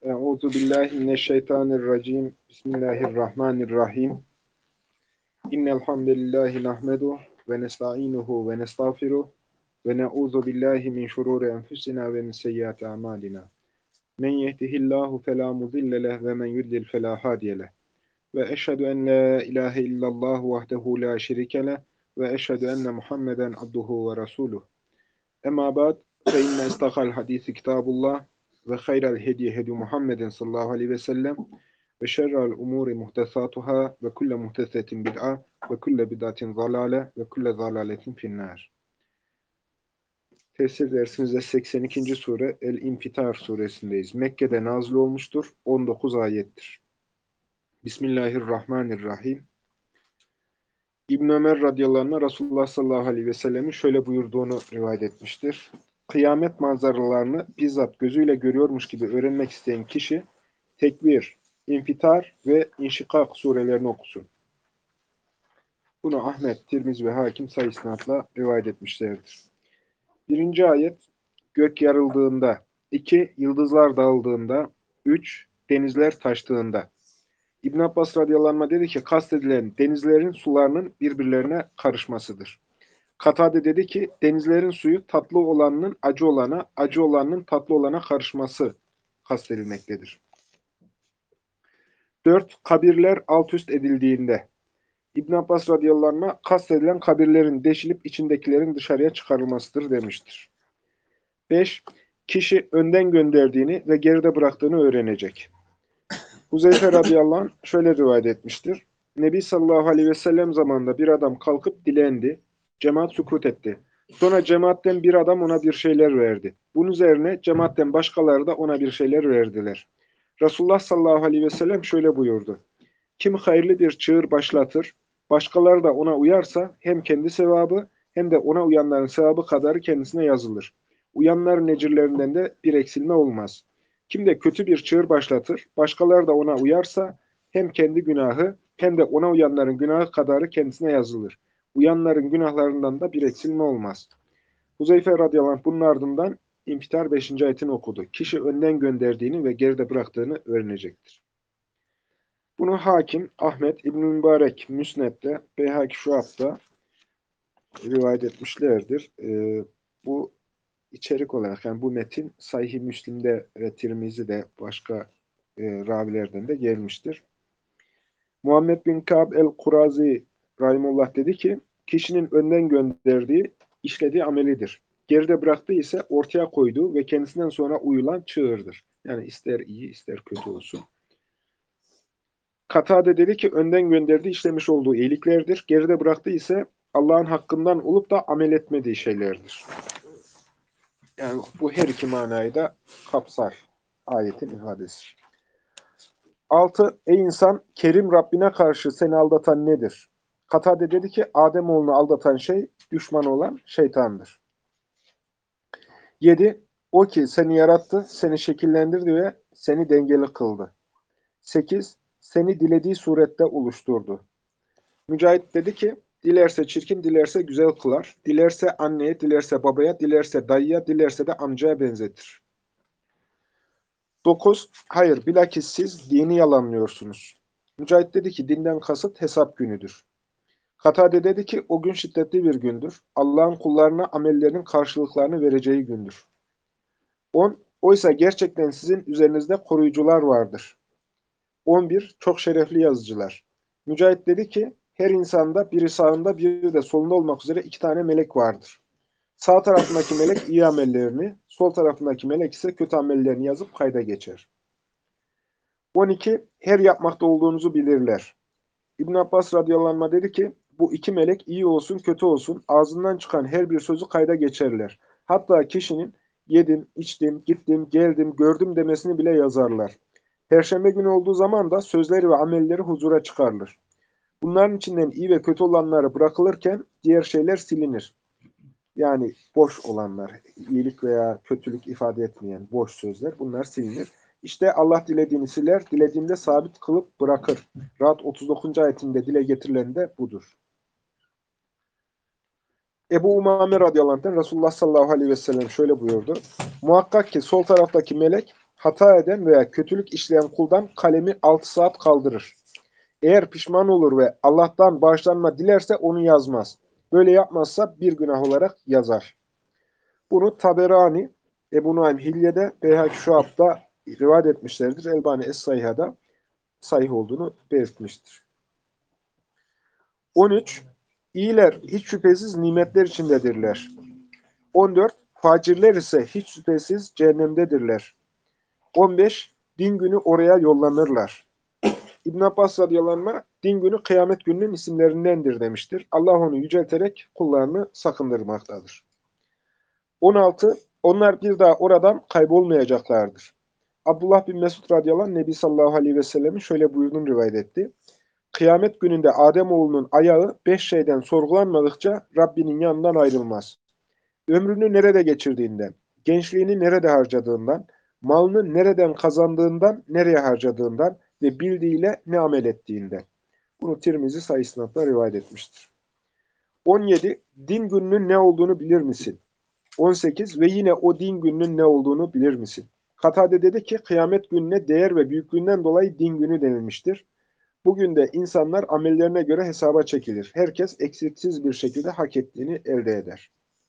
Euzu billahi mineşşeytanirracim. Bismillahirrahmanirrahim. İnnel hamdelellahi nahmedu ve nestainuhu ve nestağfiruh ve na'uzu billahi min şururi enfusina ve min seyyiati amalina. Men yehdihillahu fela mudille leh ve men yudlil fela hadiye leh. Ve eşhedü en la ilahe illallah vahdehu la şerike leh ve eşhedü enne Muhammeden abduhu ve resuluh. Emma ba'd fe inne istakal hadisi kitabullah ve hayral hediye hedi Muhammeden sallallahu aleyhi ve sellem ve şerrel umuri muhtesatuhâ ve kulle muhtesetin bid'a ve kulle bid'atin zalâle ve kulle zalâletin finnâr. Tefsir dersimizde 82. sure El-İnfitar suresindeyiz. Mekke'de nazil olmuştur. 19 ayettir. Bismillahirrahmanirrahim. İbn Ömer radıyallahu anh Resulullah sallallahu aleyhi ve sellemin şöyle buyurduğunu rivayet etmiştir. Kıyamet manzaralarını bizzat gözüyle görüyormuş gibi öğrenmek isteyen kişi Tekvir, İnfitar ve İnşikak surelerini okusun. Bunu Ahmet, Tirmizi ve Hakim sayı isnatla rivayet etmişlerdir. 1. ayet gök yarıldığında, 2. Yıldızlar dağıldığında, 3. Denizler taştığında. İbn Abbas radıyallahu anh dedi ki kastedilen denizlerin sularının birbirlerine karışmasıdır. Katade dedi ki denizlerin suyu tatlı olanının acı olana, acı olanın tatlı olana karışması kastedilmektedir. 4. Kabirler alt üst edildiğinde. İbn Abbas radıyallahu anh'a kastedilen kabirlerin deşilip içindekilerin dışarıya çıkarılmasıdır demiştir. 5. Kişi önden gönderdiğini ve geride bıraktığını öğrenecek. Huzeyfe radıyallahu anh şöyle rivayet etmiştir. Nebi sallallahu aleyhi ve sellem zamanında bir adam kalkıp dilendi. Cemaat sükut etti. Sonra cemaatten bir adam ona bir şeyler verdi. Bunun üzerine cemaatten başkaları da ona bir şeyler verdiler. Resulullah sallallahu aleyhi ve sellem şöyle buyurdu. Kim hayırlı bir çığır başlatır, başkaları da ona uyarsa hem kendi sevabı hem de ona uyanların sevabı kadarı kendisine yazılır. Uyanların ecirlerinden de bir eksilme olmaz. Kim de kötü bir çığır başlatır, başkaları da ona uyarsa hem kendi günahı hem de ona uyanların günahı kadarı kendisine yazılır. Uyanların günahlarından da bir eksilme olmaz. Huzeyfe radıyallahu anh bunun ardından İnfitar 5. ayetini okudu. Kişi önden gönderdiğini ve geride bıraktığını öğrenecektir. Bunu Hakim, Ahmet, İbn-i Mübarek, Müsned'de, Beyhaki Şuab'da rivayet etmişlerdir. Bu içerik olarak yani bu metin Sahih-i Müslim'de ve Tirmizi'de başka ravilerden de gelmiştir. Muhammed bin Ka'b el-Kurazi rahimullah dedi ki, kişinin önden gönderdiği, işlediği amelidir. Geride bıraktığı ise ortaya koyduğu ve kendisinden sonra uyulan çığırdır. Yani ister iyi ister kötü olsun. Katade dedi ki önden gönderdiği işlemiş olduğu iyiliklerdir. Geride bıraktığı ise Allah'ın hakkından olup da amel etmediği şeylerdir. Yani bu her iki manayı da kapsar ayetin ifadesi. 6. Ey insan, Kerim Rabbine karşı seni aldatan nedir? Katade dedi ki Ademoğlunu aldatan şey düşman olan şeytandır. 7. O ki seni yarattı, seni şekillendirdi ve seni dengeli kıldı. 8. Seni dilediği surette oluşturdu. Mücahit dedi ki, dilerse çirkin, dilerse güzel kılar. Dilerse anneye, dilerse babaya, dilerse dayıya, dilerse de amcaya benzetir. 9. Hayır, bilakis siz dini yalanlıyorsunuz. Mücahit dedi ki, dinden kasıt hesap günüdür. Katade dedi ki, o gün şiddetli bir gündür. Allah'ın kullarına amellerinin karşılıklarını vereceği gündür. 10. Oysa gerçekten sizin üzerinizde koruyucular vardır. 11. Çok şerefli yazıcılar. Mücahit dedi ki, her insanda biri sağında biri de solunda olmak üzere 2 tane melek vardır. Sağ tarafındaki melek iyi amellerini, sol tarafındaki melek ise kötü amellerini yazıp kayda geçer. 12. Her yapmakta olduğunuzu bilirler. İbn Abbas radıyallahu anh dedi ki, bu 2 melek iyi olsun kötü olsun ağzından çıkan her bir sözü kayda geçerler. Hatta kişinin yedim, içtim, gittim, geldim, gördüm demesini bile yazarlar. Perşembe günü olduğu zaman da sözleri ve amelleri huzura çıkarılır. Bunların içinden iyi ve kötü olanları bırakılırken diğer şeyler silinir. Yani boş olanlar, iyilik veya kötülük ifade etmeyen boş sözler, bunlar silinir. İşte Allah dilediğini siler, dilediğinde sabit kılıp bırakır. Ra'd 39. ayetinde dile getirilen de budur. Ebu Umame radıyallahu anh'ten Resulullah sallallahu aleyhi ve sellem şöyle buyurdu. Muhakkak ki sol taraftaki melek hata eden veya kötülük işleyen kuldan kalemi 6 saat kaldırır. Eğer pişman olur ve Allah'tan bağışlanma dilerse onu yazmaz. Böyle yapmazsa bir günah olarak yazar. Bunu Taberani, Ebu Nuaym Hilye'de, Beyhaki Şuab'da rivayet etmişlerdir. Elbani Es-Sahiha'da sahih olduğunu belirtmiştir. 13. İyiler hiç şüphesiz nimetler içindedirler. 14. Facirler ise hiç şüphesiz cehennemdedirler. 15. Din günü oraya yollanırlar. İbn Abbas radıyallahu anh, din günü kıyamet gününün isimlerindendir demiştir. Allah onu yücelterek kullarını sakındırmaktadır. 16. Onlar bir daha oradan kaybolmayacaklardır. Abdullah bin Mesud radıyallahu anh, Nebi sallallahu aleyhi ve sellem'in şöyle buyurduğunu rivayet etti. Kıyamet gününde Ademoğlunun ayağı 5 şeyden sorgulanmadıkça Rabbinin yanından ayrılmaz. Ömrünü nerede geçirdiğinden, gençliğini nerede harcadığından, malını nereden kazandığından, nereye harcadığından ve bildiğiyle ne amel ettiğinden. Bunu Tirmizi Sahih isnadla rivayet etmiştir. 17. Din gününün ne olduğunu bilir misin? 18. Ve yine o din gününün ne olduğunu bilir misin? Katade dedi ki, kıyamet gününe değer ve büyüklüğünden dolayı din günü denilmiştir. Bugün de insanlar amellerine göre hesaba çekilir. Herkes eksiksiz bir şekilde hak ettiğini elde eder.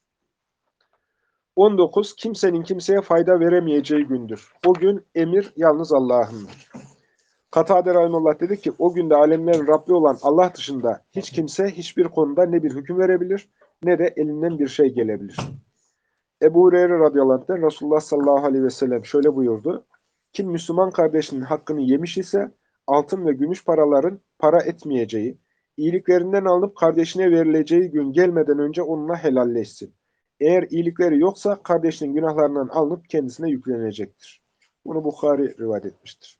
19. Kimsenin kimseye fayda veremeyeceği gündür. O gün emir yalnız Allah'ındır. Katade Rahimullah dedi ki, o günde alemlerin Rabbi olan Allah dışında hiç kimse hiçbir konuda ne bir hüküm verebilir ne de elinden bir şey gelebilir. Ebu Hureyre radıyallahu anh'ten Resulullah sallallahu aleyhi ve sellem şöyle buyurdu. Kim Müslüman kardeşinin hakkını yemiş ise altın ve gümüş paraların para etmeyeceği, iyiliklerinden alınıp kardeşine verileceği gün gelmeden önce onunla helalleşsin. Eğer iyilikleri yoksa kardeşinin günahlarından alınıp kendisine yüklenecektir. Bunu Bukhari rivayet etmiştir.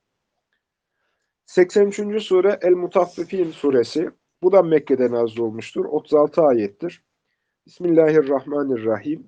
83. sure El-Mutaffifin suresi. Bu da Mekke'de nazil olmuştur. 36 ayettir. Bismillahirrahmanirrahim.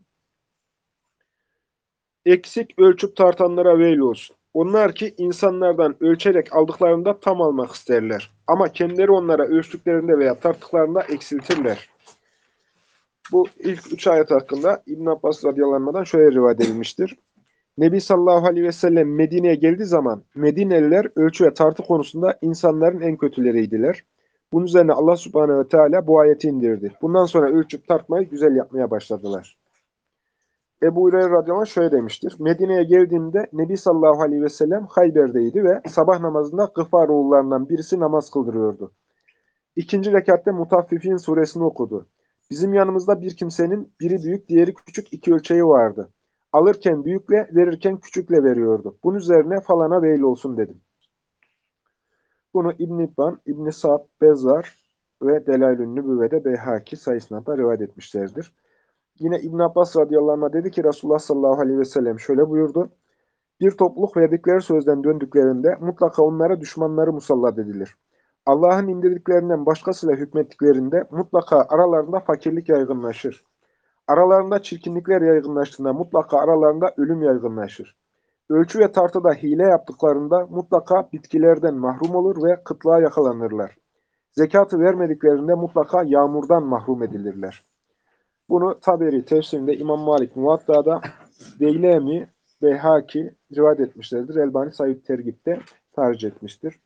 Eksik ölçüp tartanlara veil olsun. Onlar ki insanlardan ölçerek aldıklarında tam almak isterler. Ama kendileri onlara ölçtüklerinde veya tarttıklarında eksiltirler. Bu ilk 3 ayet hakkında İbn Abbas radıyallahu anh'dan şöyle rivayet edilmiştir. Nebi sallallahu aleyhi ve sellem Medine'ye geldiği zaman Medineliler ölçü ve tartı konusunda insanların en kötüleriydiler. Bunun üzerine Allah subhanehu ve teala bu ayeti indirdi. Bundan sonra ölçüp tartmayı güzel yapmaya başladılar. Ebu Hureyre radıyallahu anh şöyle demiştir. Medine'ye geldiğimde Nebi sallallahu aleyhi ve sellem Hayber'deydi ve sabah namazında Gıfar oğullarından birisi namaz kıldırıyordu. İkinci rekatte Mutaffifin suresini okudu. Bizim yanımızda bir kimsenin biri büyük, diğeri küçük 2 ölçeği vardı. Alırken büyükle, verirken küçükle veriyordu. Bunun üzerine falana veil olsun dedim. Bunu İbn-i İbban, İbn-i Sa'd, Bezzar ve Delail-ün Nübüvve'de Beyhaki sayısında rivayet etmişlerdir. Yine İbn Abbas radıyallahu anh dedi ki Resulullah sallallahu aleyhi ve sellem şöyle buyurdu. Bir topluluk verdikleri sözden döndüklerinde mutlaka onlara düşmanları musallat edilir. Allah'ın indirdiklerinden başkasıyla hükmettiklerinde mutlaka aralarında fakirlik yaygınlaşır. Aralarında çirkinlikler yaygınlaştığında mutlaka aralarında ölüm yaygınlaşır. Ölçü ve tartıda hile yaptıklarında mutlaka bitkilerden mahrum olur ve kıtlığa yakalanırlar. Zekatı vermediklerinde mutlaka yağmurdan mahrum edilirler. Bunu Taberi tefsirinde İmam Malik Muvatta'da, Deylemi, Beyhaki rivayet etmişlerdir. Elbani Said Tergib'de tercih etmiştir.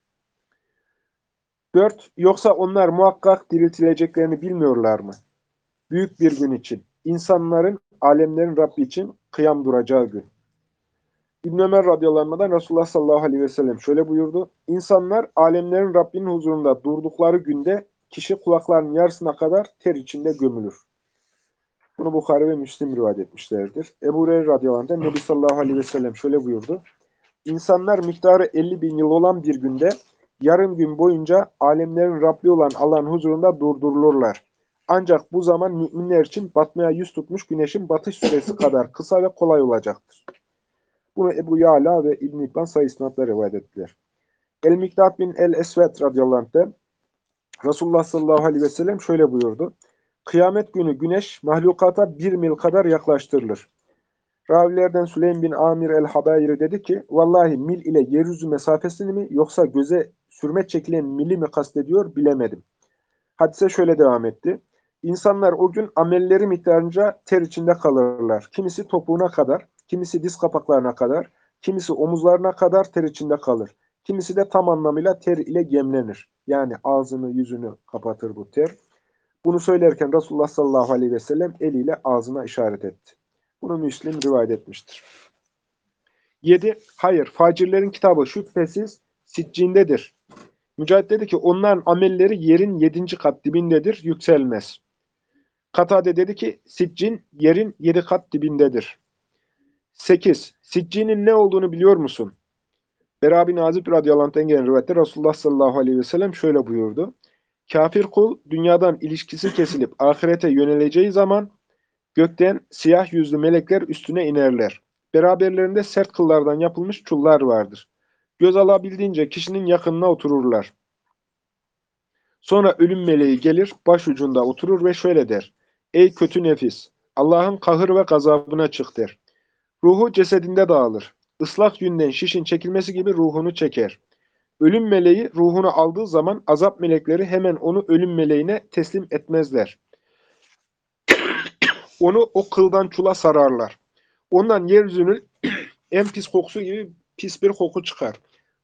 4. Yoksa onlar muhakkak diriltileceklerini bilmiyorlar mı? Büyük bir gün için, insanların, alemlerin Rabbi için kıyam duracağı gün. İbn Ömer radıyallahu anh'dan Resulullah sallallahu aleyhi ve sellem şöyle buyurdu. İnsanlar alemlerin Rabbinin huzurunda durdukları günde kişi kulaklarının yarısına kadar ter içinde gömülür. Bunu Bukhari ve Müslim rivayet etmişlerdir. Ebu Hureyre radıyallahu anh'dan Nebi sallallahu aleyhi ve sellem şöyle buyurdu. İnsanlar miktarı 50.000 yıl olan bir günde yarım gün boyunca alemlerin Rabbi olan Allah'ın huzurunda durdurulurlar. Ancak bu zaman müminler için batmaya yüz tutmuş güneşin batış süresi kadar kısa ve kolay olacaktır. Bunu Ebu Ya'la ve İbn-i İbban Sahih isnadla rivayet ettiler. El-Mikdad bin El-Esved radıyallahu anh'ten Resulullah sallallahu aleyhi ve sellem şöyle buyurdu. Kıyamet günü güneş mahlukata 1 mil kadar yaklaştırılır. Ravilerden Süleym bin Amir el-Habayri dedi ki, vallahi mil ile yeryüzü mesafesini mi yoksa göze sürme çekilen mili mi kastediyor bilemedim. Hadise şöyle devam etti. İnsanlar o gün amelleri miktarınca ter içinde kalırlar. Kimisi topuğuna kadar, kimisi diz kapaklarına kadar, Kimisi omuzlarına kadar ter içinde kalır. Kimisi de tam anlamıyla ter ile gemlenir. Yani ağzını yüzünü kapatır bu ter. Bunu söylerken Resulullah sallallahu aleyhi ve sellem eliyle ağzına işaret etti. Bunu Müslim rivayet etmiştir. 7. Hayır, facirlerin kitabı şüphesiz siccindedir. Mücahit dedi ki onların amelleri yerin 7. kat dibindedir, yükselmez. Katade dedi ki siccin yerin 7 kat dibindedir. 8. Siccinin ne olduğunu biliyor musun? Bera bin Azib radıyallahu anh'ten gelen rivayette Resulullah sallallahu aleyhi ve sellem şöyle buyurdu. Kafir kul dünyadan ilişkisi kesilip ahirete yöneleceği zaman gökten siyah yüzlü melekler üstüne inerler. Beraberlerinde sert kıllardan yapılmış çullar vardır. Göz alabildiğince kişinin yakınına otururlar. Sonra ölüm meleği gelir, başucunda oturur ve şöyle der. Ey kötü nefis! Allah'ın kahır ve gazabına çık der. Ruhu cesedinde dağılır. Islak yünden şişin çekilmesi gibi ruhunu çeker. Ölüm meleği ruhunu aldığı zaman azap melekleri hemen onu ölüm meleğine teslim etmezler. Onu o kıldan çula sararlar. Ondan yeryüzünün en pis kokusu gibi pis bir koku çıkar.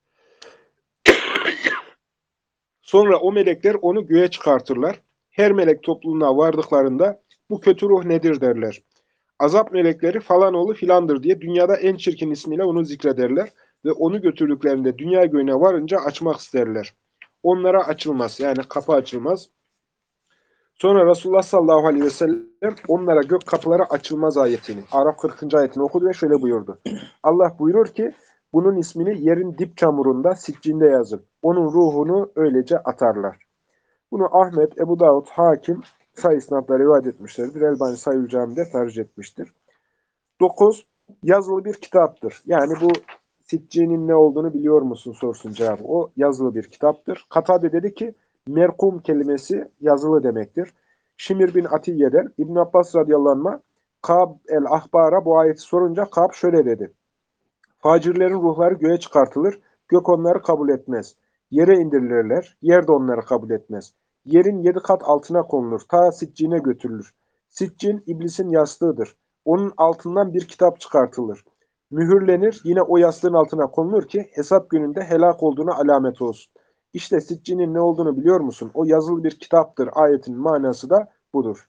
Sonra o melekler onu göğe çıkartırlar. Her melek topluluğuna vardıklarında bu kötü ruh nedir derler. Azap melekleri falan oğlu filandır diye dünyada en çirkin ismiyle onu zikrederler ve onu götürdüklerinde dünya göğüne varınca açmak isterler. Onlara açılmaz, yani kapı açılmaz. Sonra Resulullah sallallahu aleyhi ve sellem onlara gök kapıları açılmaz ayetini, Araf 40. ayetini okudu ve şöyle buyurdu. Allah buyurur ki bunun ismini yerin dip çamurunda, siccinde yazın. Onun ruhunu öylece atarlar. Bunu Ahmet, Ebu Davud, Hakim sayı isnatla rivayet etmişlerdir. Elbani Sayül Cami'de tercih etmiştir. 9. Yazılı bir kitaptır. Yani bu Siccinin ne olduğunu biliyor musun sorusunun cevabı. O yazılı bir kitaptır. Katade dedi ki merkum kelimesi yazılı demektir. Şimir bin Atiye'den İbn Abbas radıyallahu anh Kab el-Ahbar'a bu ayeti sorunca Kab şöyle dedi. Facirlerin ruhları göğe çıkartılır. Gök onları kabul etmez. Yere indirilirler. Yer de onları kabul etmez. Yerin 7 kat altına konulur. Ta Siccine götürülür. Siccin iblisin yastığıdır. Onun altından bir kitap çıkartılır. Mühürlenir. Yine o yastığın altına konulur ki hesap gününde helak olduğuna alamet olsun. İşte Siccinin ne olduğunu biliyor musun? O yazılı bir kitaptır. Ayetin manası da budur.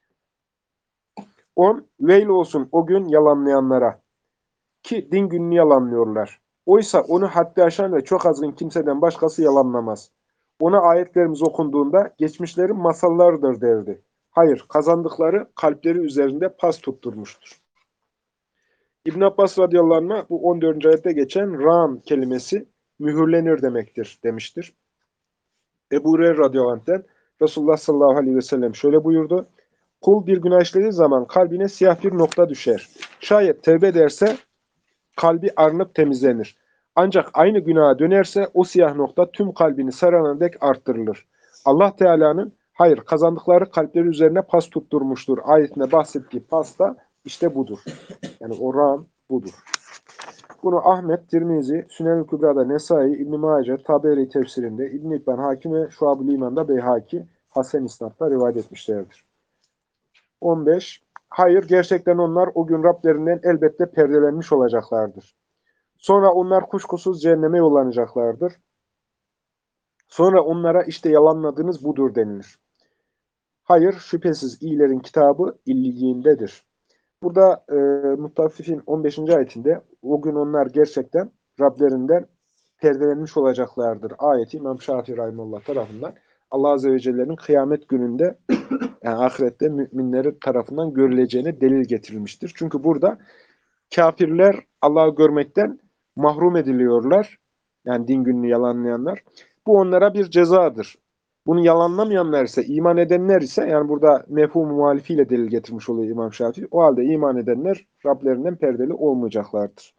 10. Veil olsun o gün yalanlayanlara. Ki din gününü yalanlıyorlar. Oysa onu haddi aşan ve çok azgın kimseden başkası yalanlamaz. Ona ayetlerimiz okunduğunda geçmişlerin masallarıdır derdi. Hayır, kazandıkları kalpleri üzerinde pas tutturmuştur. İbn Abbas radıyallahu anh bu 14. ayette geçen ran kelimesi mühürlenir demektir demiştir. Ebu Hureyre radıyallahu anh'ten Resulullah sallallahu aleyhi ve sellem şöyle buyurdu. Kul bir günah işlediği zaman kalbine siyah bir nokta düşer. Şayet tevbe ederse kalbi arınıp temizlenir. Ancak aynı günaha dönerse o siyah nokta tüm kalbini sarana dek arttırılır. Allah Teala'nın hayır kazandıkları kalpleri üzerine pas tutturmuştur. Ayetinde bahsettiği pas da işte budur. Yani o ram budur. Bunu Ahmet, Tirmizi, Sünen-i Kübra'da Nesai, İbn-i Mace, Taberi tefsirinde, İbn-i İbban Hakim ve Şuab-ı İman'da Beyhaki, Hasan İsnad'da rivayet etmişlerdir. 15. Hayır, gerçekten onlar o gün Rablerinden elbette perdelenmiş olacaklardır. Sonra onlar kuşkusuz cehenneme yollanacaklardır. Sonra onlara işte yalanladığınız budur denilir. Hayır, şüphesiz iyilerin kitabı illiyindedir. Burada Muttaffifin 15. ayetinde o gün onlar gerçekten Rablerinden perdelenmiş olacaklardır. Ayeti İmam Şafii Rahimullah tarafından Allah Azze ve Celle'nin kıyamet gününde yani ahirette müminleri tarafından görüleceğine delil getirilmiştir. Çünkü burada kafirler Allah'ı görmekten mahrum ediliyorlar. Yani din gününü yalanlayanlar. Bu onlara bir cezadır. Bunu yalanlamayanlar ise, iman edenler ise, yani burada mefhum-u muhalifiyle delil getirmiş oluyor İmam Şafii. O halde iman edenler Rablerinden perdeli olmayacaklardır.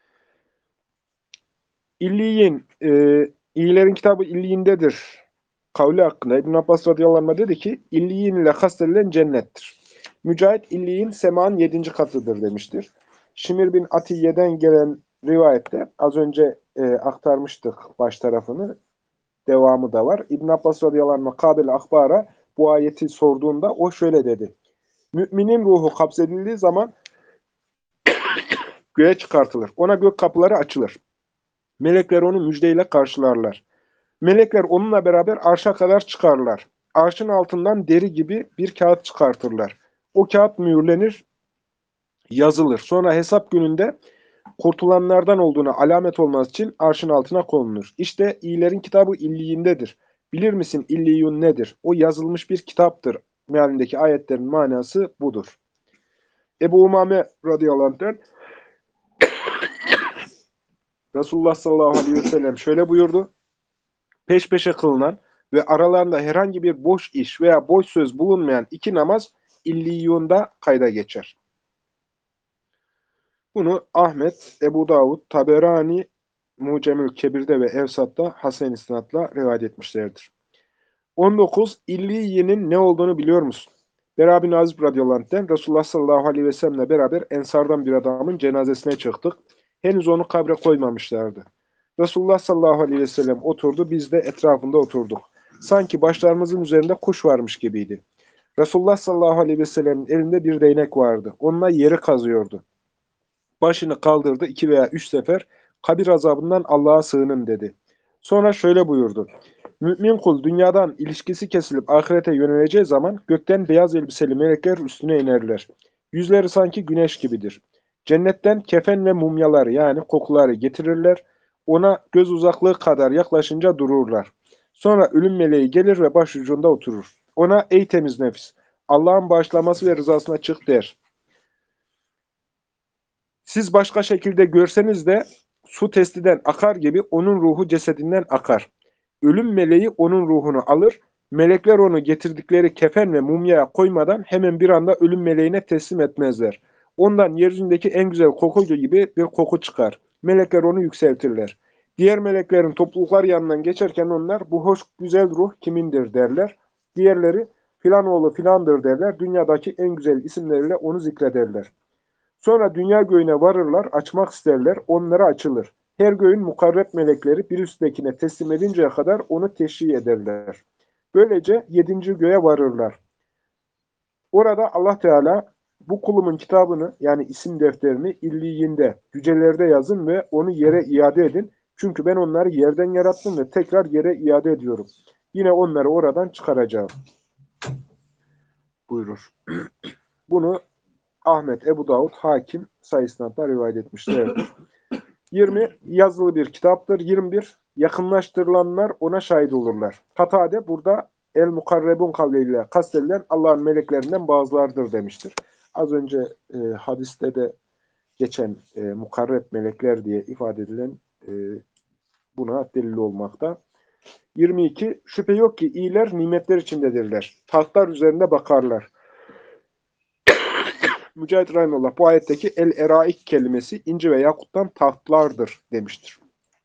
İlliyin, iyilerin kitabı illiyindedir. Kavli hakkında İbn Abbas radıyallahu anh dedi ki, illiyin ile kastedilen cennettir. Mücahit illiyin semanın 7. katıdır demiştir. Şimir bin Atiye'den gelen rivayette az önce aktarmıştık baş tarafını. Devamı da var. İbn Abbas radıyallahu anh Kabil Akbar'a bu ayeti sorduğunda o şöyle dedi. Müminin ruhu kapsedildiği zaman göğe çıkartılır. Ona gök kapıları açılır. Melekler onu müjdeyle karşılarlar. Melekler onunla beraber arşa kadar çıkarlar. Arşın altından deri gibi bir kağıt çıkartırlar. O kağıt mühürlenir, yazılır. Sonra hesap gününde kurtulanlardan olduğuna alamet olması için arşın altına konulur. İşte iyilerin kitabı illiyindedir. Bilir misin illiyun nedir? O yazılmış bir kitaptır. Mealindeki ayetlerin manası budur. Ebu Umame radıyallahu anh'ten Resulullah sallallahu aleyhi ve sellem şöyle buyurdu. Peş peşe kılınan ve aralarında herhangi bir boş iş veya boş söz bulunmayan iki namaz illiyunda kayda geçer. Bunu Ahmet, Ebu Davud, Taberani, Mucemül Kebir'de ve Evsat'ta Hasan İsnad'la rivayet etmişlerdir. 19. İlliyenin ne olduğunu biliyor musun? Bera bin Azib radıyallahu anh'ten Resulullah sallallahu aleyhi ve sellemle beraber Ensardan bir adamın cenazesine çıktık. Henüz onu kabre koymamışlardı. Resulullah sallallahu aleyhi ve sellem oturdu, biz de etrafında oturduk. Sanki başlarımızın üzerinde kuş varmış gibiydi. Resulullah sallallahu aleyhi ve sellemin elinde bir değnek vardı. Onunla yeri kazıyordu. Başını kaldırdı 2 veya 3 sefer, kabir azabından Allah'a sığının dedi. Sonra şöyle buyurdu. Mümin kul dünyadan ilişkisi kesilip ahirete yöneleceği zaman gökten beyaz elbiseli melekler üstüne inerler. Yüzleri sanki güneş gibidir. Cennetten kefen ve mumyaları yani kokuları getirirler. Ona göz uzaklığı kadar yaklaşınca dururlar. Sonra ölüm meleği gelir ve başucunda oturur. Ona ey temiz nefis, Allah'ın bağışlaması ve rızasına çık der. Siz başka şekilde görseniz de su testiden akar gibi onun ruhu cesedinden akar. Ölüm meleği onun ruhunu alır, melekler onu getirdikleri kefen ve mumyaya koymadan hemen bir anda ölüm meleğine teslim etmezler. Ondan yeryüzündeki en güzel koku gibi bir koku çıkar. Melekler onu yükseltirler. Diğer meleklerin topluluklar yanından geçerken onlar bu hoş güzel ruh kimindir derler. Diğerleri filan oğlu filandır derler. Dünyadaki en güzel isimleriyle onu zikrederler. Sonra dünya göğüne varırlar, açmak isterler, onlara açılır. Her göğün mukarreb melekleri bir üsttekine teslim edinceye kadar onu teşhi ederler. Böylece 7. göğe varırlar. Orada Allah Teala bu kulumun kitabını yani isim defterini illiyinde, yücelerde yazın ve onu yere iade edin. Çünkü ben onları yerden yarattım ve tekrar yere iade ediyorum. Yine onları oradan çıkaracağım buyurur. Bunu Ahmet, Ebu Davud, Hakim sayısından rivayet etmişlerdir. 20. Yazılı bir kitaptır. 21. Yakınlaştırılanlar ona şahit olurlar. Katade burada el-mukarrebun kavliyle kastedilen Allah'ın meleklerinden bazılardır demiştir. Az önce hadiste de geçen mukarreb melekler diye ifade edilen buna delil olmakta. 22. Şüphe yok ki iyiler nimetler içindedirler. Tahtlar üzerinde bakarlar. Mücahit Rahimullah bu ayetteki el-eraik kelimesi inci ve yakuttan tahtlardır demiştir.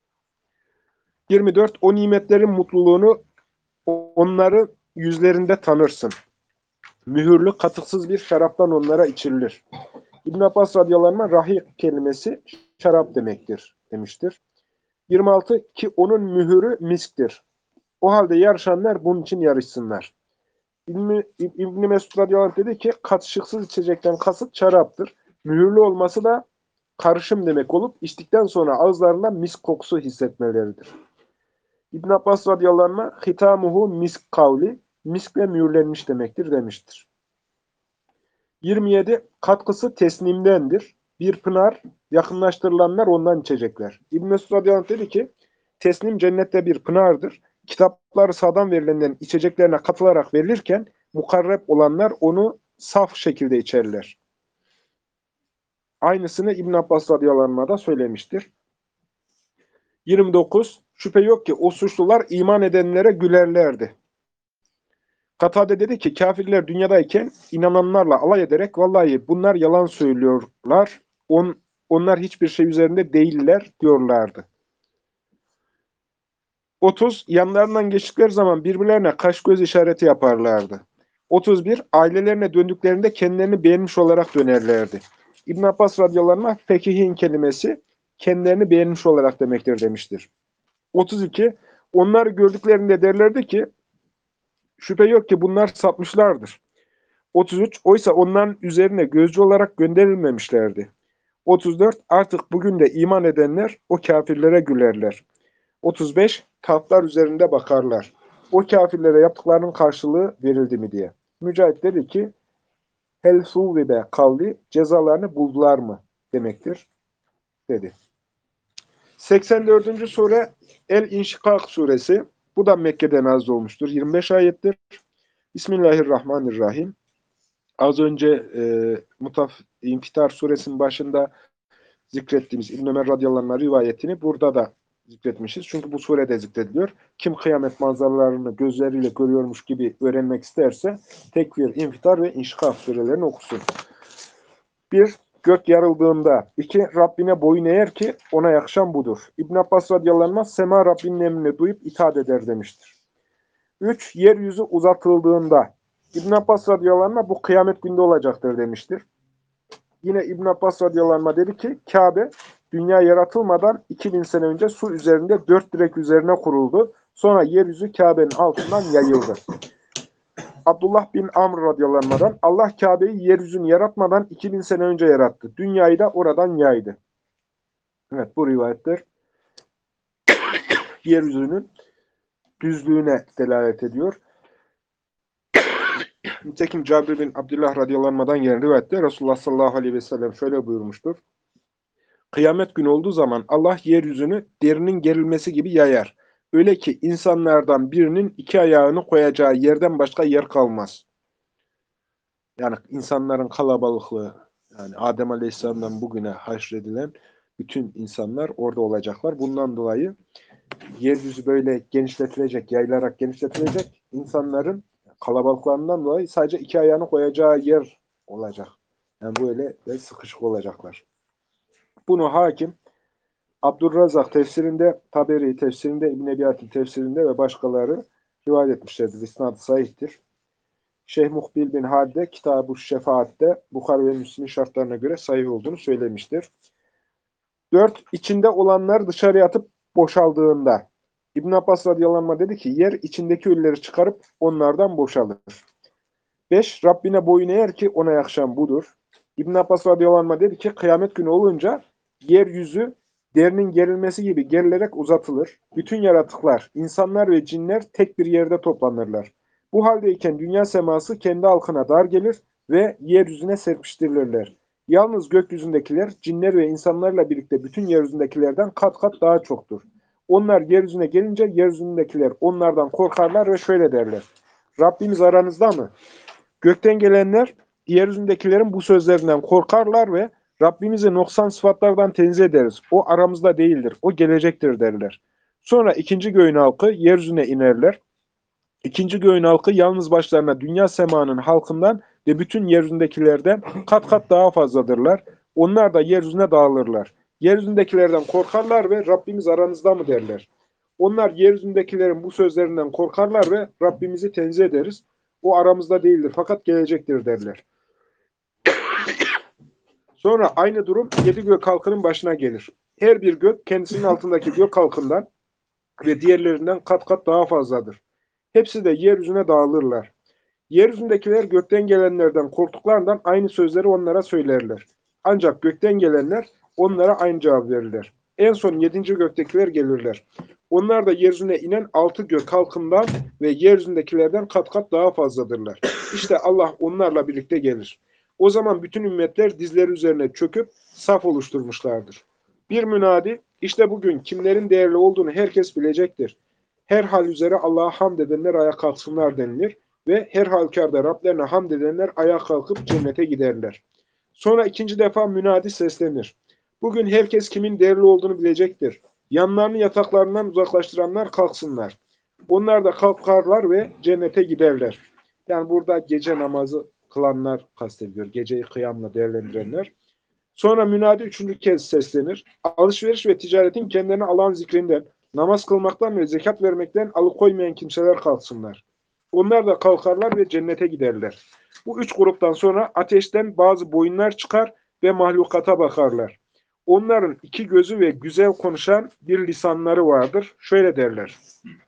24. O nimetlerin mutluluğunu onları yüzlerinde tanırsın. Mühürlü, katıksız bir şaraptan onlara içirilir. İbn Abbas radıyallahu anh rahik kelimesi şarap demektir demiştir. 26. Ki onun mühürü misktir. O halde yarışanlar bunun için yarışsınlar. İbn Mesud radıyallahu anh dedi ki katışıksız içecekten kasıt şaraptır. Mühürlü olması da karışım demek olup içtikten sonra ağızlarında misk kokusu hissetmeleridir. İbn Abbas radıyallahu anh hitamuhu misk kavli miskle mühürlenmiş demektir demiştir. 27. Katkısı tesnimdendir. Bir pınar yakınlaştırılanlar ondan içecekler. İbn Mesud radıyallahu anh dedi ki tesnim cennette bir pınardır. Kitapları sağdan verilenden içeceklerine katılarak verilirken mukarreb olanlar onu saf şekilde içerler. Aynısını İbn Abbas radıyallahu anh'a da söylemiştir. 29. Şüphe yok ki o suçlular iman edenlere gülerlerdi. Katade dedi ki kafirler dünyadayken inananlarla alay ederek vallahi bunlar yalan söylüyorlar. Onlar hiçbir şey üzerinde değiller diyorlardı. 30. Yanlarından geçtikleri zaman birbirlerine kaş göz işareti yaparlardı. 31. Ailelerine döndüklerinde kendilerini beğenmiş olarak dönerlerdi. İbn Abbas radıyallahu anh fekihin kelimesi kendilerini beğenmiş olarak demektir demiştir. 32. Onları gördüklerinde derlerdi ki şüphe yok ki bunlar sapmışlardır. 33. Oysa onların üzerine gözcü olarak gönderilmemişlerdi. 34. Artık bugün de iman edenler o kafirlere gülerler. 35. Tahtlar üzerinde bakarlar. O kafirlere yaptıklarının karşılığı verildi mi diye. Mücahit dedi ki, hel suvibe kavli, cezalarını buldular mı demektir dedi. 84. sure El-İnşikak suresi. Bu da Mekke'de nazil olmuştur. 25 ayettir. Bismillahirrahmanirrahim. Az önce İnfitar suresinin başında zikrettiğimiz İbn Ömer radıyallahu anh rivayetini burada da zikretmişiz. Çünkü bu surede zikrediliyor. Kim kıyamet manzaralarını gözleriyle görüyormuş gibi öğrenmek isterse Tekvir, İnfitar ve İnşikak surelerini okusun. 1. Gök yarıldığında. 2. Rabbine boyun eğer ki ona yakışan budur. İbn Abbas radıyallahu anh sema Rabbinin emrini duyup itaat eder demiştir. 3. Yeryüzü uzatıldığında. İbn Abbas radıyallahu anh bu kıyamet günde olacaktır demiştir. Yine İbn Abbas radıyallahu anh dedi ki Kabe dünya yaratılmadan 2000 sene önce su üzerinde 4 direk üzerine kuruldu. Sonra yeryüzü Kabe'nin altından yayıldı. Abdullah bin Amr radıyallahu anh'dan Allah Kabe'yi yeryüzünü yaratmadan 2000 sene önce yarattı. Dünyayı da oradan yaydı. Evet, bu rivayetler yeryüzünün düzlüğüne delalet ediyor. Nitekim Cabir bin Abdullah radıyallahu anh'dan gelen rivayette Resulullah sallallahu aleyhi ve sellem şöyle buyurmuştur. Kıyamet günü olduğu zaman Allah yeryüzünü derinin gerilmesi gibi yayar. Öyle ki insanlardan birinin iki ayağını koyacağı yerden başka yer kalmaz. Yani insanların kalabalıklığı, yani Adem Aleyhisselam'dan bugüne haşredilen bütün insanlar orada olacaklar. Bundan dolayı yeryüzü böyle genişletilecek, yayılarak genişletilecek. İnsanların kalabalıklarından dolayı sadece iki ayağını koyacağı yer olacak. Yani böyle ve sıkışık olacaklar. Bunu Hakim, Abdurrazak tefsirinde, Taberi tefsirinde, İbn Ebi Hatim tefsirinde ve başkaları rivayet etmişlerdir. İsnad-ı sahihtir. Şeyh Muhbil bin Halide Kitab-ı Şefaat'te Bukhari ve Müslim'in şartlarına göre sahih olduğunu söylemiştir. 4. İçinde olanlar dışarıya atıp boşaldığında. İbn Abbas radıyallahu anh dedi ki yer içindeki ölüleri çıkarıp onlardan boşalır. 5. Rabbine boyun eğer ki ona yakışan budur. İbn Abbas radıyallahu anh dedi ki kıyamet günü olunca yeryüzü derinin gerilmesi gibi gerilerek uzatılır. Bütün yaratıklar, insanlar ve cinler tek bir yerde toplanırlar. Bu haldeyken dünya seması kendi halkına dar gelir ve yeryüzüne serpiştirilirler. Yalnız gökyüzündekiler, cinler ve insanlarla birlikte bütün yeryüzündekilerden kat kat daha çoktur. Onlar yeryüzüne gelince yeryüzündekiler onlardan korkarlar ve şöyle derler. Rabbimiz aranızda mı? Gökten gelenler yeryüzündekilerin bu sözlerinden korkarlar ve Rabbimizi noksan sıfatlardan tenzih ederiz. O aramızda değildir, o gelecektir derler. Sonra ikinci göğün halkı yeryüzüne inerler. İkinci göğün halkı yalnız başlarına dünya semanın halkından ve bütün yeryüzündekilerden kat kat daha fazladırlar. Onlar da yeryüzüne dağılırlar. Yeryüzündekilerden korkarlar ve Rabbimiz aranızda mı derler. Onlar yeryüzündekilerin bu sözlerinden korkarlar ve Rabbimizi tenzih ederiz. O aramızda değildir fakat gelecektir derler. Sonra aynı durum 7 gök halkının başına gelir. Her bir gök kendisinin altındaki gök halkından ve diğerlerinden kat kat daha fazladır. Hepsi de yeryüzüne dağılırlar. Yeryüzündekiler gökten gelenlerden korktuklarından aynı sözleri onlara söylerler. Ancak gökten gelenler onlara aynı cevap verirler. En son 7. göktekiler gelirler. Onlar da yeryüzüne inen 6 gök halkından ve yeryüzündekilerden kat kat daha fazladırlar. İşte Allah onlarla birlikte gelir. O zaman bütün ümmetler dizleri üzerine çöküp saf oluşturmuşlardır. Bir münadi, işte bugün kimlerin değerli olduğunu herkes bilecektir. Her hal üzere Allah'a hamd edenler ayağa kalksınlar denilir ve her halükarda Rablerine hamd edenler ayağa kalkıp cennete giderler. Sonra ikinci defa münadi seslenir. Bugün herkes kimin değerli olduğunu bilecektir. Yanlarını yataklarından uzaklaştıranlar kalksınlar. Onlar da kalkarlar ve cennete giderler. Yani burada gece namazı kılanlar kastediliyor. Geceyi kıyamla değerlendirenler. Sonra münadi üçüncü kez seslenir. Alışveriş ve ticaretin kendilerine alan zikrinden, namaz kılmaktan ve zekat vermekten alıkoymayan kimseler kalksınlar. Onlar da kalkarlar ve cennete giderler. Bu üç gruptan sonra ateşten bazı boyunlar çıkar ve mahlukata bakarlar. Onların iki gözü ve güzel konuşan bir lisanları vardır. Şöyle derler.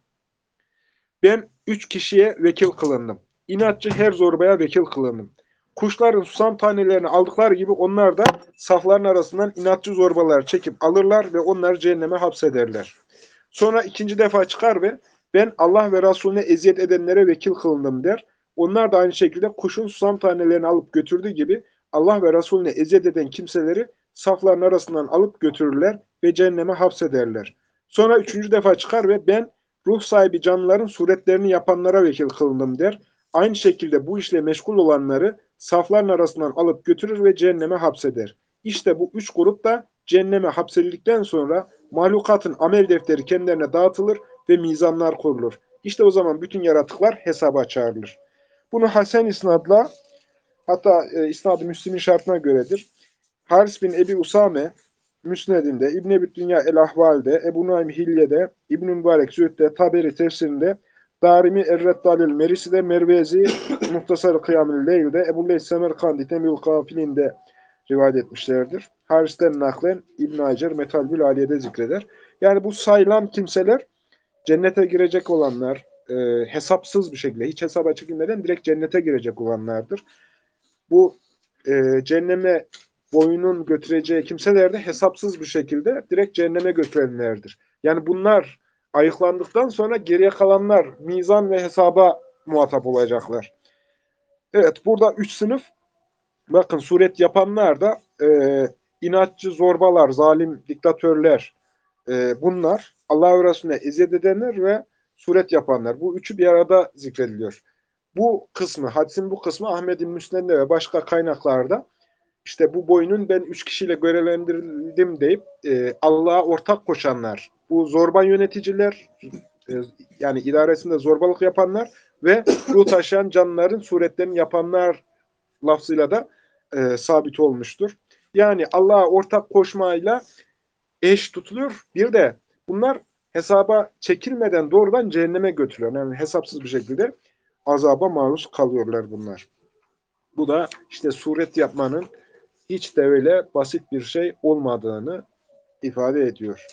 Ben 3 kişiye vekil kılındım. İnatçı her zorbaya vekil kılındım. Kuşların susam tanelerini aldıkları gibi onlar da safların arasından inatçı zorbalar çekip alırlar ve onları cehenneme hapsederler. Sonra ikinci defa çıkar ve ben Allah ve Resulüne eziyet edenlere vekil kılındım der. Onlar da aynı şekilde kuşun susam tanelerini alıp götürdüğü gibi Allah ve Resulüne eziyet eden kimseleri safların arasından alıp götürürler ve cehenneme hapsederler. Sonra üçüncü defa çıkar ve ben ruh sahibi canlıların suretlerini yapanlara vekil kılındım der. Aynı şekilde bu işle meşgul olanları safların arasından alıp götürür ve cehenneme hapseder. İşte bu üç grup da cehenneme hapsedildikten sonra mahlukatın amel defteri kendilerine dağıtılır ve mizanlar kurulur. İşte o zaman bütün yaratıklar hesaba çağrılır. Bunu Hasan isnadla, hatta isnadı Müslim'in şartına göredir. Haris bin Ebi Usame Müsned'inde, İbn-i Ebi Dünya el-Ahval'de, Ebu Nuaym Hilye'de, İbn-i Mübarek Zühd'de, Taberi tefsirinde, Darimi Er-Reddalil Merisi'de, Mervezi Muhtasar-ı Kıyamül Leyl'de, Ebu Leys Semerkandi Temül Kafilinde rivayet etmişlerdir. Haris'ten naklen İbn-i Hacer Metalbül Aliye'de zikreder. Yani bu sayılan kimseler cennete girecek olanlar, hesapsız bir şekilde, hiç hesaba çekilmeden direkt cennete girecek olanlardır. Bu cehenneme boyunun götüreceği kimseler de hesapsız bir şekilde direkt cehenneme götürenlerdir. Yani bunlar ayıklandıktan sonra geriye kalanlar mizan ve hesaba muhatap olacaklar. Evet, burada üç sınıf, bakın suret yapanlar da inatçı zorbalar, zalim diktatörler, bunlar Allah ve Resulüne eziyet edenler ve suret yapanlar. Bu üçü bir arada zikrediliyor. Bu kısmı, hadisin bu kısmı Ahmed-i Müsned'de ve başka kaynaklarda işte bu boyunun ben üç kişiyle görevlendirildim deyip Allah'a ortak koşanlar, bu zorba yöneticiler, e, yani idaresinde zorbalık yapanlar ve ruh taşıyan canlıların suretlerini yapanlar lafzıyla da sabit olmuştur. Yani Allah'a ortak koşmayla eş tutuluyor. Bir de bunlar hesaba çekilmeden doğrudan cehenneme götürüyor. Yani hesapsız bir şekilde azaba maruz kalıyorlar bunlar. Bu da işte suret yapmanın hiç de öyle basit bir şey olmadığını ifade ediyor.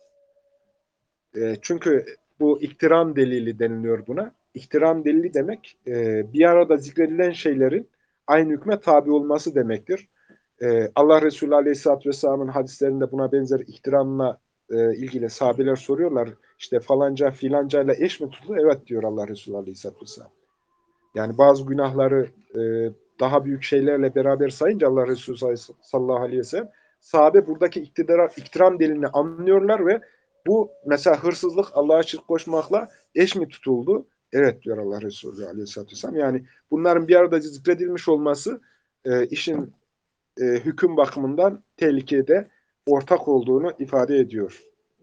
Çünkü bu iktiran delili deniliyor buna. İktiran delili demek bir arada zikredilen şeylerin aynı hükme tabi olması demektir. Allah Resulü Aleyhisselatü Vesselam'ın hadislerinde buna benzer iktiranla ilgili sahabeler soruyorlar. İşte falanca filanca ile eş mi tutulur? Evet diyor Allah Resulü Aleyhisselatü Vesselam. Yani bazı günahları daha büyük şeylerle beraber sayınca Allah Resulü sallallahu aleyhi ve sellem sahabe buradaki iktiram delilini anlıyorlar ve bu mesela hırsızlık Allah'a şirk koşmakla eş mi tutuldu? Evet diyor Allah Resulü aleyhisselatü vesselam. Yani bunların bir arada zikredilmiş olması işin hüküm bakımından tehlikede ortak olduğunu ifade ediyor.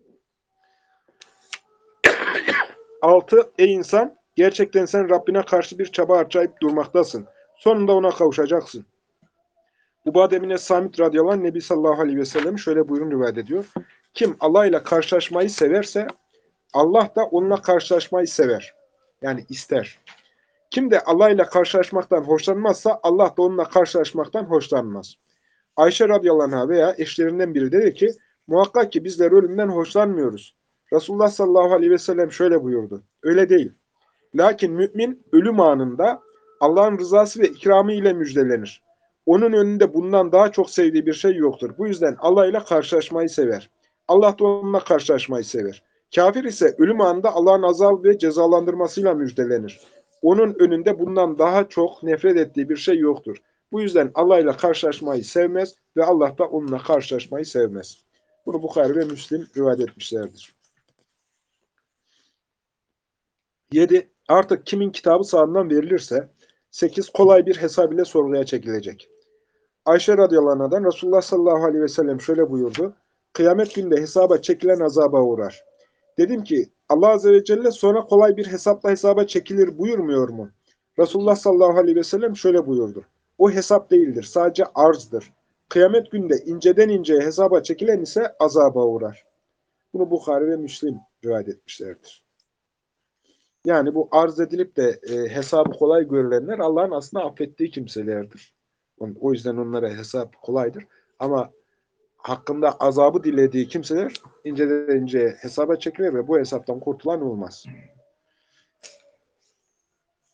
6. Ey insan! Gerçekten sen Rabbine karşı bir çaba harcayıp durmaktasın. Sonunda ona kavuşacaksın. Ubade bin Samit radıyallahu anh Nebi sallallahu aleyhi ve sellem şöyle buyurun rivayet ediyor. Kim Allah ile karşılaşmayı severse Allah da onunla karşılaşmayı sever. Yani ister. Kim de Allah ile karşılaşmaktan hoşlanmazsa Allah da onunla karşılaşmaktan hoşlanmaz. Ayşe radıyallahu anh'a veya eşlerinden biri dedi ki muhakkak ki bizler ölümden hoşlanmıyoruz. Resulullah sallallahu aleyhi ve sellem şöyle buyurdu. Öyle değil. Lakin mümin ölüm anında Allah'ın rızası ve ikramı ile müjdelenir. Onun önünde bundan daha çok sevdiği bir şey yoktur. Bu yüzden Allah ile karşılaşmayı sever. Allah da onunla karşılaşmayı sever. Kafir ise ölüm anında Allah'ın azap ve cezalandırmasıyla müjdelenir. Onun önünde bundan daha çok nefret ettiği bir şey yoktur. Bu yüzden Allah ile karşılaşmayı sevmez ve Allah da onunla karşılaşmayı sevmez. Bunu Bukhari ve Müslim rivayet etmişlerdir. 7. Artık kimin kitabı sağından verilirse 8. Kolay bir hesab ile sorguya çekilecek. Ayşe radıyallahu anh'dan Resulullah sallallahu aleyhi ve sellem şöyle buyurdu. Kıyamet günde hesaba çekilen azaba uğrar. Dedim ki Allah azze ve celle sonra kolay bir hesapla hesaba çekilir buyurmuyor mu? Resulullah sallallahu aleyhi ve sellem şöyle buyurdu. O hesap değildir, sadece arzdır. Kıyamet günde inceden inceye hesaba çekilen ise azaba uğrar. Bunu Bukhari ve Müslim rivayet etmişlerdir. Yani bu arz edilip de hesabı kolay görülenler Allah'ın aslında affettiği kimselerdir. O yüzden onlara hesap kolaydır. Ama hakkında azabı dilediği kimseler inceden inceye hesaba çekilir ve bu hesaptan kurtulan olmaz.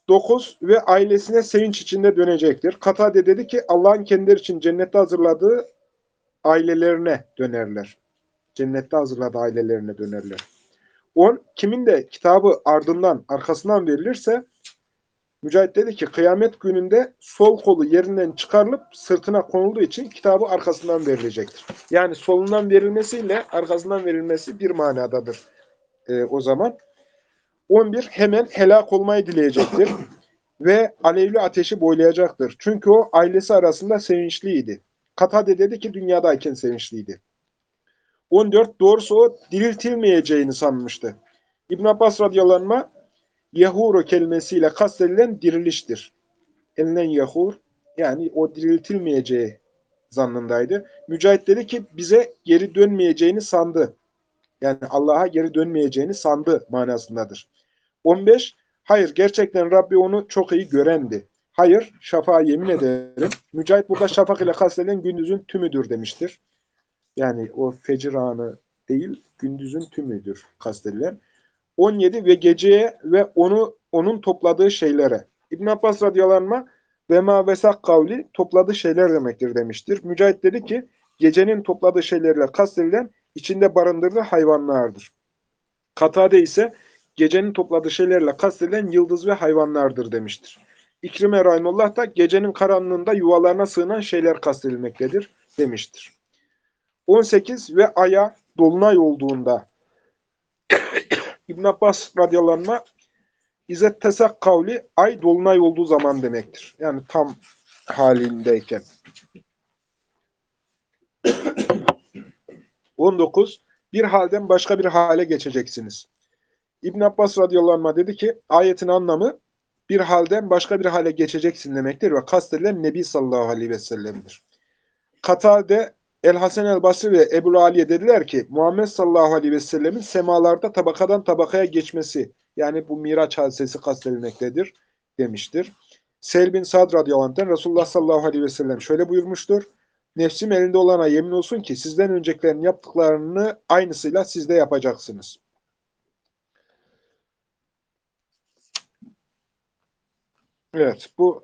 9 ve ailesine sevinç içinde dönecektir. Katade dedi ki Allah'ın kendileri için cennette hazırladığı ailelerine dönerler. Cennette hazırladığı ailelerine dönerler. 10. Kimin de kitabı ardından, arkasından verilirse Mücahit dedi ki kıyamet gününde sol kolu yerinden çıkarılıp sırtına konulduğu için kitabı arkasından verilecektir. Yani solundan verilmesiyle arkasından verilmesi bir manadadır o zaman. 11. Hemen helak olmayı dileyecektir ve alevli ateşi boylayacaktır. Çünkü o ailesi arasında sevinçliydi. Katade dedi ki dünyadayken sevinçliydi. 14. Doğrusu o diriltilmeyeceğini sanmıştı. İbn Abbas radıyallahu anh yahuru kelimesiyle kastedilen diriliştir. Elinden yahur yani o diriltilmeyeceği zannındaydı. Mücahit dedi ki bize geri dönmeyeceğini sandı. Yani Allah'a geri dönmeyeceğini sandı manasındadır. 15. Hayır gerçekten Rabbi onu çok iyi görendi. Hayır şafağa yemin ederim. Mücahit burada şafak ile kastedilen gündüzün tümüdür demiştir. Yani o fecir anı değil gündüzün tümüdür kastedilen. 17 ve geceye ve onun topladığı şeylere. İbn Abbas radıyallahu anh ve ma vesak kavli topladığı şeyler demektir demiştir. Mücahit dedi ki gecenin topladığı şeylerle kastedilen içinde barındırdığı hayvanlardır. Katade ise gecenin topladığı şeylerle kastedilen yıldız ve hayvanlardır demiştir. İkrime rahimullah da gecenin karanlığında yuvalarına sığınan şeyler kastedilmektedir demiştir. 18 ve aya dolunay olduğunda İbn Abbas radıyallahu anh İzzet tesak kavli ay dolunay olduğu zaman demektir. Yani tam halindeyken. 19. Bir halden başka bir hale geçeceksiniz. İbn Abbas radıyallahu anh dedi ki ayetin anlamı bir halden başka bir hale geçeceksin demektir ve kastedilen Nebi sallallahu aleyhi ve sellem'dir. Katade, El-Hasen el-Basri ve Ebu Aliye dediler ki Muhammed sallallahu aleyhi ve sellemin semalarda tabakadan tabakaya geçmesi yani bu Miraç hadisesi kastedilmektedir demiştir. Sehl bin Sa'd radıyallahu anh'ten Resulullah sallallahu aleyhi ve sellem şöyle buyurmuştur. Nefsim elinde olana yemin olsun ki sizden öncekilerin yaptıklarını aynısıyla siz de yapacaksınız. Evet bu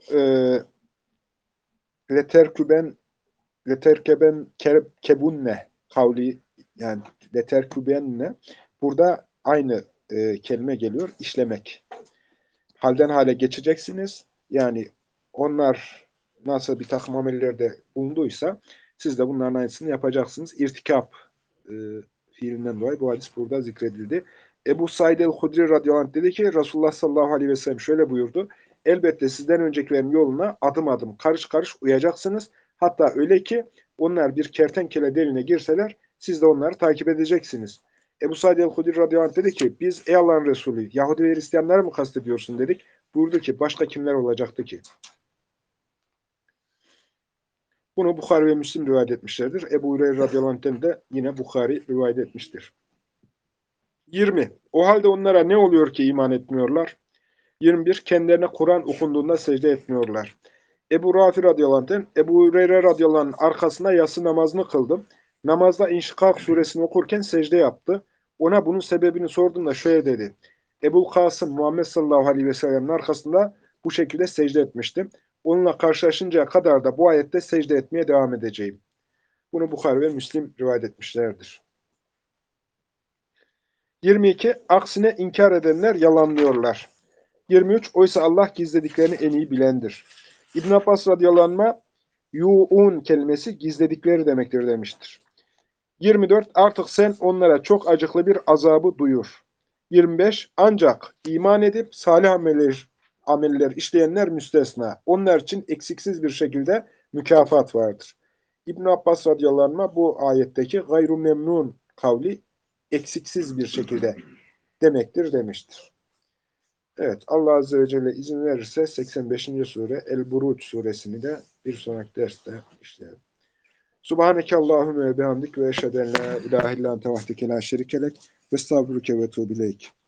leterkeben kebunne kavli yani leterkübenne burada aynı kelime geliyor. İşlemek. Halden hale geçeceksiniz. Yani onlar nasıl bir takım amellerde bulunduysa siz de bunların aynısını yapacaksınız. İrtikap fiilinden dolayı bu hadis burada zikredildi. Ebu Said el-Hudri radıyallahu anh dedi ki Resulullah sallallahu aleyhi ve sellem şöyle buyurdu. Elbette sizden öncekilerin yoluna adım adım karış karış uyacaksınız. Hatta öyle ki onlar bir kertenkele deliğine girseler siz de onları takip edeceksiniz. Ebu Said el-Hudri radıyallahu anh dedi ki biz ey Allah'ın Resulü Yahudi ve Hristiyanları mı kastediyorsun dedik. Buyurdu ki başka kimler olacaktı ki? Bunu Bukhari ve Müslim rivayet etmişlerdir. Ebu Hureyre radıyallahu anh'ten de yine Bukhari rivayet etmiştir. 20. O halde onlara ne oluyor ki iman etmiyorlar? 21. Kendilerine Kur'an okunduğunda secde etmiyorlar. Ebu Rafi radıyallahu anh'ten Ebu Hureyre radıyallahu anh'ın arkasına yatsı namazını kıldım. Namazda İnşikak suresini okurken secde yaptı. Ona bunun sebebini sorduğumda şöyle dedi. Ebu Kasım Muhammed sallallahu aleyhi ve sellem'in arkasında bu şekilde secde etmiştim. Onunla karşılaşıncaya kadar da bu ayette secde etmeye devam edeceğim. Bunu Bukhari ve Müslim rivayet etmişlerdir. 22. Aksine inkar edenler yalanlıyorlar. 23. Oysa Allah gizlediklerini en iyi bilendir. İbn Abbas radıyallahu anh'a yu'un kelimesi gizledikleri demektir demiştir. 24. Artık sen onlara çok acıklı bir azabı duyur. 25. Ancak iman edip salih ameller işleyenler müstesna. Onlar için eksiksiz bir şekilde mükafat vardır. İbn Abbas radıyallahu anh'a bu ayetteki gayru memnun kavli eksiksiz bir şekilde demektir demiştir. Evet, Allah Azze ve Celle izin verirse 85. sure El-Buruç suresini de bir sonraki derste işleyelim. Subhaneke Allahümme ve bihamdik ve eşhedü en la ilahe illa ente vahdeke la şerikelek ve estağfiruke ve tuğbileyk.